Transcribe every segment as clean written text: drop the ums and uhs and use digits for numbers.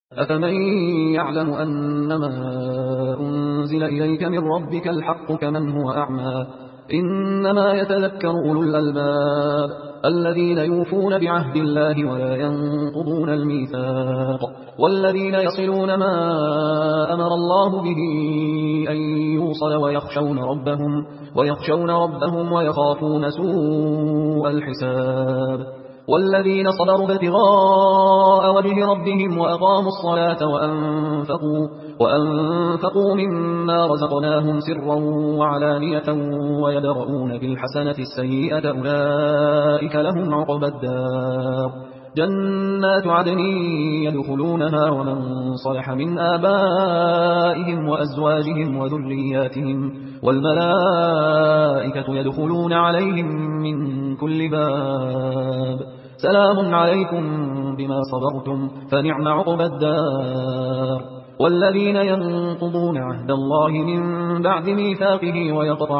أفمن يعلم أنما أنزل إليك من ربك الحق كمن هو أعمى إنما يتذكر أولو الألباب الذين يوفون بعهد الله ولا ينقضون الميثاق والذين يصلون ما أمر الله به أن يوصل ويخشون ربهم ويخافون سوء الحساب والذين صبروا ابتغاء وجه ربهم وأقاموا الصلاة وأنفقوا مما رزقناهم سرا وعلانية ويدرؤون بالحسنة السيئة أولئك لهم عقبى الدار جنات عدن يدخلونها ومن صلح من آبائهم وأزواجهم وذرياتهم والملائكة يدخلون عليهم من كل باب سلام عليكم بما صبرتم فنعم عقبى الدار والذين ينقضون عهد الله من بعد ميثاقه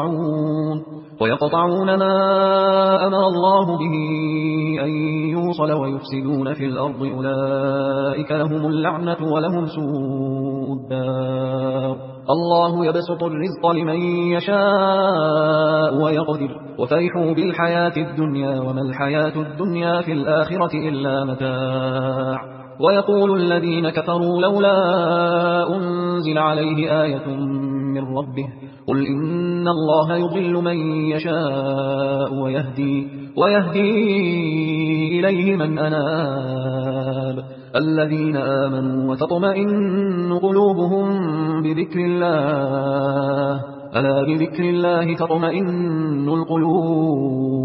ويقطعون ما أمر الله به أن يوصل ويفسدون في الأرض أولئك لهم اللعنة ولهم سوء الدار الله يبسط الرزق لمن يشاء ويقدر وفرحوا بالحياة الدنيا وما الحياة الدنيا في الآخرة إلا متاع ويقول الذين كفروا لولا أنزل عليه آية من ربه قل إن الله يضل من يشاء ويهدي إليه من أناب الذين آمنوا وتطمئن قلوبهم بذكر الله ألا بذكر الله تطمئن القلوب